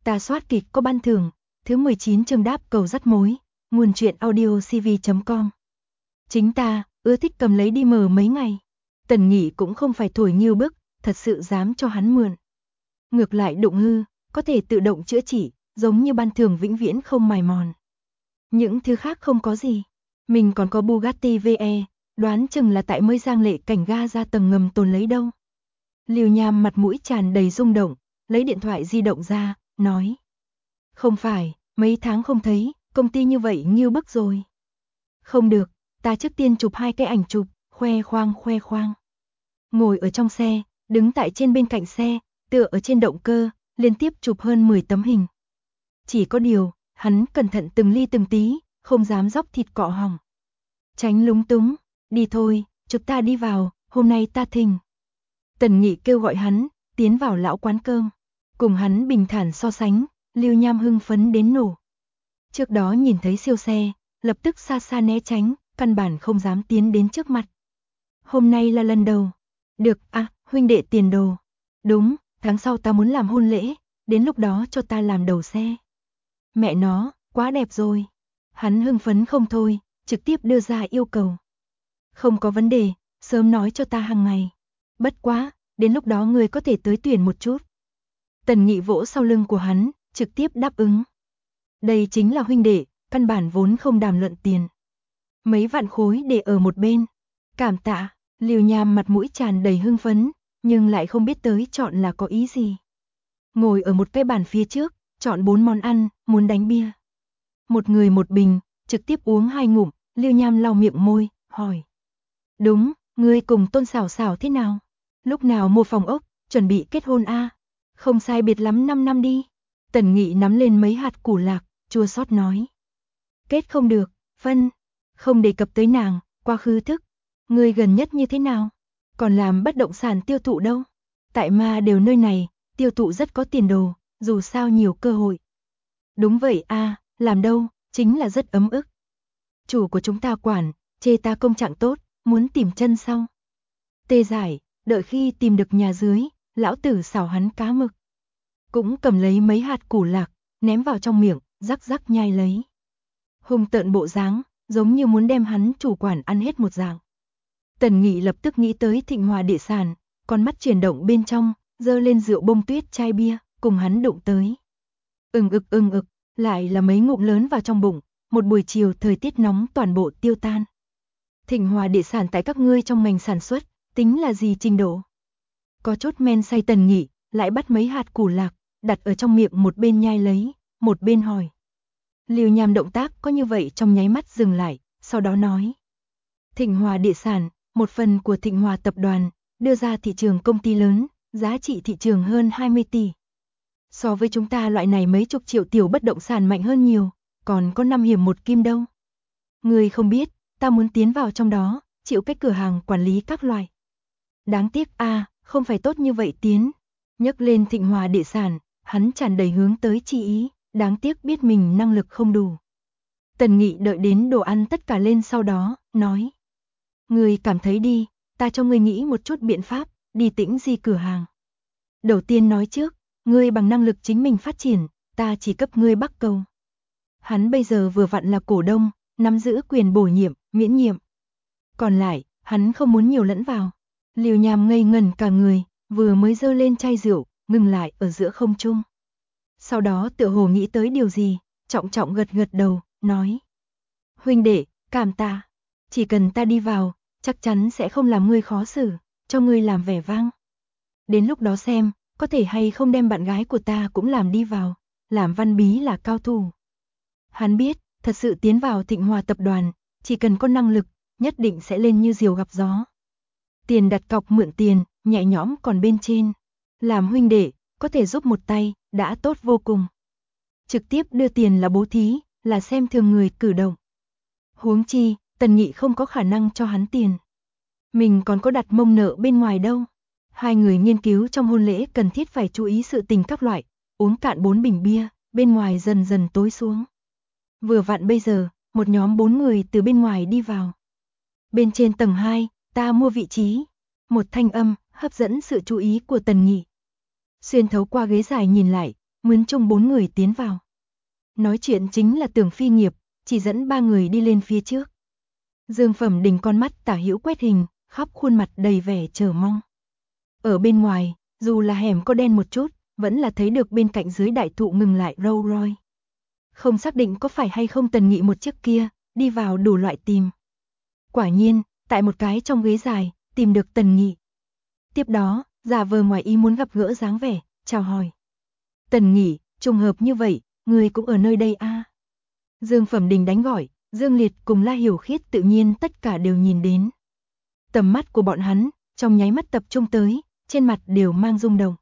Ta soát kịch có ban thưởng, thứ 19 chương đáp cầu dắt mối, nguồn truyện audio cv.com. Chính ta, ưa thích cầm lấy đi mờ mấy ngày. Tần Nghị cũng không phải thổi nhiêu bức, thật sự dám cho hắn mượn. Ngược lại đụng hư, có thể tự động chữa trị, giống như ban thưởng vĩnh viễn không mài mòn. Những thứ khác không có gì. Mình còn có Bugatti VE, đoán chừng là tại mới Giang Lệ Cảnh ga ra tầng ngầm tồn lấy đâu. Liêu Nham mặt mũi tràn đầy rung động, lấy điện thoại di động ra, nói. Không phải, mấy tháng không thấy, công ty như vậy nhiêu bức rồi. Không được, ta trước tiên chụp 2 cái ảnh chụp, khoe khoang. Ngồi ở trong xe, đứng tại trên bên cạnh xe, tựa ở trên động cơ, liên tiếp chụp hơn 10 tấm hình. Chỉ có điều, hắn cẩn thận từng ly từng tí, không dám dóc thịt cọ hỏng. Tránh lúng túng, đi thôi, chụp ta đi vào, hôm nay ta thỉnh. Tần Nghị kêu gọi hắn, tiến vào lão quán cơm. Cùng hắn bình thản so sánh, Liêu Nham hưng phấn đến nổ. Trước đó nhìn thấy siêu xe, lập tức xa xa né tránh, căn bản không dám tiến đến trước mặt. Hôm nay là lần đầu. Được, huynh đệ tiền đồ. Đúng, tháng sau ta muốn làm hôn lễ, đến lúc đó cho ta làm đầu xe. Mẹ nó, quá đẹp rồi. Hắn hưng phấn không thôi, trực tiếp đưa ra yêu cầu. Không có vấn đề, sớm nói cho ta hàng ngày. Bất quá, đến lúc đó người có thể tới tuyển một chút. Tần Nghị vỗ sau lưng của hắn, trực tiếp đáp ứng. Đây chính là huynh đệ, căn bản vốn không đàm luận tiền. Mấy vạn khối để ở một bên. Cảm tạ, Liêu Nham mặt mũi tràn đầy hưng phấn, nhưng lại không biết tới chọn là có ý gì. Ngồi ở một cái bàn phía trước, chọn 4 món ăn, muốn đánh bia. Một người một bình, trực tiếp uống 2 ngụm, Liêu Nham lau miệng môi, hỏi. Đúng, ngươi cùng Tôn Xảo Xảo thế nào? Lúc nào mua phòng ốc, chuẩn bị kết hôn a? Không sai biệt lắm 5 năm đi. Tần Nghị nắm lên mấy hạt củ lạc, chua xót nói. Kết không được, phân, không đề cập tới nàng, quá khứ thức. Ngươi gần nhất như thế nào? Còn làm bất động sản tiêu thụ đâu? Tại Ma đều nơi này, tiêu thụ rất có tiền đồ, dù sao nhiều cơ hội. Đúng vậy làm đâu, chính là rất ấm ức. Chủ của chúng ta quản, chê ta công trạng tốt, muốn tìm chân sau. Tê giải, đợi khi tìm được nhà dưới, lão tử xào hắn cá mực. Cũng cầm lấy mấy hạt củ lạc, ném vào trong miệng, rắc rắc nhai lấy. Hung tợn bộ dáng, giống như muốn đem hắn chủ quản ăn hết một dạng. Tần Nghị lập tức nghĩ tới Thịnh Hòa địa sản, con mắt chuyển động bên trong, giơ lên rượu bông tuyết chai bia, cùng hắn đụng tới. Ưng ực, lại là mấy ngụm lớn vào trong bụng, một buổi chiều thời tiết nóng toàn bộ tiêu tan. Thịnh Hòa địa sản tại các ngươi trong ngành sản xuất, tính là gì trình độ? Có chốt men say Tần Nghị, lại bắt mấy hạt củ lạc, đặt ở trong miệng một bên nhai lấy, một bên hỏi. Liêu Nham động tác có như vậy trong nháy mắt dừng lại, sau đó nói. Thịnh Hòa địa sản, một phần của Thịnh Hòa tập đoàn, đưa ra thị trường công ty lớn, giá trị thị trường hơn 20 tỷ. So với chúng ta loại này mấy chục triệu tiểu bất động sản mạnh hơn nhiều, còn có 5 hiểm 1 kim đâu. Người không biết, ta muốn tiến vào trong đó, chịu cái cửa hàng quản lý các loại. Đáng tiếc không phải tốt như vậy tiến. Nhấc lên Thịnh Hòa địa sản, hắn tràn đầy hướng tới chi ý, đáng tiếc biết mình năng lực không đủ. Tần Nghị đợi đến đồ ăn tất cả lên sau đó, nói. Người cảm thấy đi, ta cho ngươi nghĩ một chút biện pháp, đi Tĩnh Di cửa hàng. Đầu tiên nói trước, ngươi bằng năng lực chính mình phát triển, ta chỉ cấp ngươi Bắc Cầu. Hắn bây giờ vừa vặn là cổ đông, nắm giữ quyền bổ nhiệm, miễn nhiệm. Còn lại, hắn không muốn nhiều lẫn vào. Liêu Nham ngây ngẩn cả người, vừa mới giơ lên chai rượu, ngừng lại ở giữa không trung. Sau đó tựa hồ nghĩ tới điều gì, trọng gật đầu, nói. Huynh đệ, cảm tạ. Chỉ cần ta đi vào, chắc chắn sẽ không làm ngươi khó xử, cho ngươi làm vẻ vang. Đến lúc đó xem, có thể hay không đem bạn gái của ta cũng làm đi vào, làm Văn Bí là cao thủ. Hắn biết, thật sự tiến vào Thịnh Hòa tập đoàn, chỉ cần có năng lực, nhất định sẽ lên như diều gặp gió. Tiền đặt cọc mượn tiền, nhẹ nhõm còn bên trên. Làm huynh đệ, có thể giúp một tay, đã tốt vô cùng. Trực tiếp đưa tiền là bố thí, là xem thường người cử động. Huống chi, Tần Nghị không có khả năng cho hắn tiền. Mình còn có đặt mông nợ bên ngoài đâu. Hai người nghiên cứu trong hôn lễ cần thiết phải chú ý sự tình các loại, uống cạn 4 bình bia, bên ngoài dần dần tối xuống. Vừa vặn bây giờ, một nhóm 4 người từ bên ngoài đi vào. Bên trên tầng 2, ta mua vị trí. Một thanh âm hấp dẫn sự chú ý của Tần Nghị. Xuyên thấu qua ghế dài nhìn lại, mướn chung 4 người tiến vào. Nói chuyện chính là Tưởng Phi Nghiệp, chỉ dẫn 3 người đi lên phía trước. Dương Phẩm Đình con mắt tả hữu quét hình, khắp khuôn mặt đầy vẻ chờ mong. Ở bên ngoài, dù là hẻm có đen một chút, vẫn là thấy được bên cạnh dưới đại thụ ngừng lại Rolls Royce. Không xác định có phải hay không Tần Nghị một chiếc kia, đi vào đủ loại tìm. Quả nhiên, tại một cái trong ghế dài, tìm được Tần Nghị. Tiếp đó, giả vờ ngoài ý muốn gặp gỡ dáng vẻ, chào hỏi. Tần Nghị, trùng hợp như vậy, người cũng ở nơi đây à? Dương Phẩm Đình đánh gọi, Dương Liệt cùng La Hiểu Khiết tự nhiên tất cả đều nhìn đến. Tầm mắt của bọn hắn, trong nháy mắt tập trung tới, trên mặt đều mang rung động.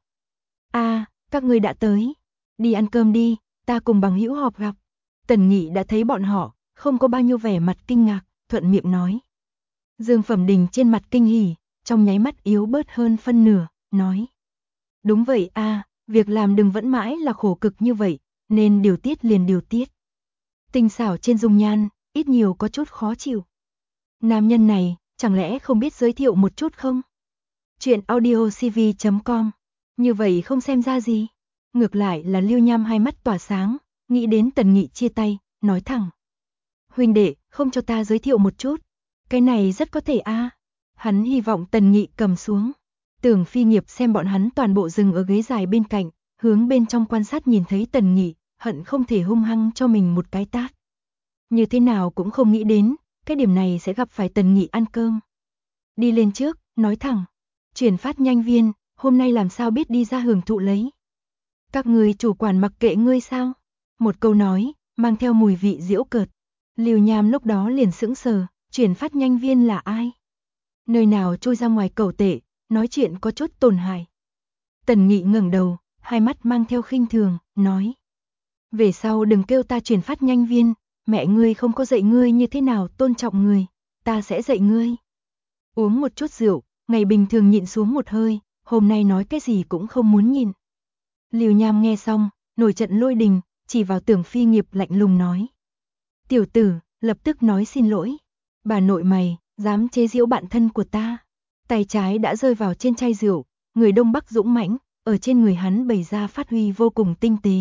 À, các ngươi đã tới. Đi ăn cơm đi, ta cùng bằng hữu họp gặp. Tần Nghị đã thấy bọn họ, không có bao nhiêu vẻ mặt kinh ngạc, thuận miệng nói. Dương Phẩm Đình trên mặt kinh hỉ, trong nháy mắt yếu bớt hơn phân nửa, nói. Đúng vậy à, việc làm đừng vẫn mãi là khổ cực như vậy, nên điều tiết liền điều tiết. Tinh xảo trên dung nhan, ít nhiều có chút khó chịu. Nam nhân này, chẳng lẽ không biết giới thiệu một chút không? Chuyện audiocv.com. Như vậy không xem ra gì. Ngược lại là Lưu Nham hai mắt tỏa sáng, nghĩ đến Tần Nghị chia tay, nói thẳng. Huynh đệ, không cho ta giới thiệu một chút. Cái này rất có thể a. Hắn hy vọng Tần Nghị cầm xuống. Tưởng Phi Nghiệp xem bọn hắn toàn bộ dừng ở ghế dài bên cạnh, hướng bên trong quan sát nhìn thấy Tần Nghị, hận không thể hung hăng cho mình một cái tát. Như thế nào cũng không nghĩ đến, cái điểm này sẽ gặp phải Tần Nghị ăn cơm. Đi lên trước, nói thẳng. Chuyển phát nhanh viên, hôm nay làm sao biết đi ra hưởng thụ lấy. Các người chủ quản mặc kệ ngươi sao? Một câu nói, mang theo mùi vị giễu cợt. Lưu Nham lúc đó liền sững sờ, chuyển phát nhanh viên là ai? Nơi nào trôi ra ngoài cẩu tệ, nói chuyện có chút tổn hại. Tần Nghị ngẩng đầu, hai mắt mang theo khinh thường, nói. Về sau đừng kêu ta chuyển phát nhanh viên, mẹ ngươi không có dạy ngươi như thế nào tôn trọng người, ta sẽ dạy ngươi. Uống một chút rượu, ngày bình thường nhịn xuống một hơi, hôm nay nói cái gì cũng không muốn nhìn. Lưu Nham nghe xong, nổi trận lôi đình, chỉ vào Tưởng Phi Nghiệp lạnh lùng nói. Tiểu tử, lập tức nói xin lỗi. Bà nội mày, dám chế giễu bạn thân của ta. Tay trái đã rơi vào trên chai rượu, người Đông Bắc dũng mãnh, ở trên người hắn bày ra phát huy vô cùng tinh tế.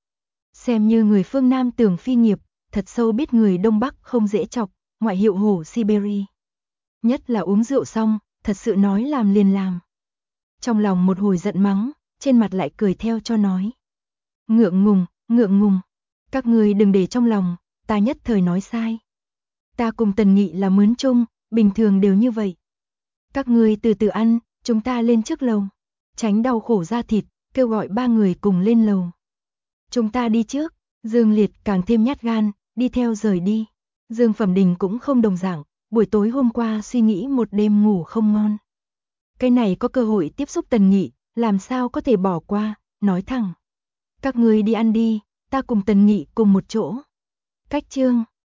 Xem như người phương Nam Tưởng Phi Nghiệp, thật sâu biết người Đông Bắc không dễ chọc, ngoại hiệu hổ Siberia. Nhất là uống rượu xong, thật sự nói làm liền làm. Trong lòng một hồi giận mắng, trên mặt lại cười theo cho nói. Ngượng ngùng, các người đừng để trong lòng, ta nhất thời nói sai. Ta cùng Tần Nghị là mướn chung, bình thường đều như vậy. Các người từ từ ăn, chúng ta lên trước lầu. Tránh đau khổ da thịt, kêu gọi 3 người cùng lên lầu. Chúng ta đi trước, Dương Liệt càng thêm nhát gan, đi theo rời đi. Dương Phẩm Đình cũng không đồng dạng, buổi tối hôm qua suy nghĩ một đêm ngủ không ngon. Cái này có cơ hội tiếp xúc Tần Nghị, làm sao có thể bỏ qua, nói thẳng. Các người đi ăn đi, ta cùng Tần Nghị cùng một chỗ. Cách chương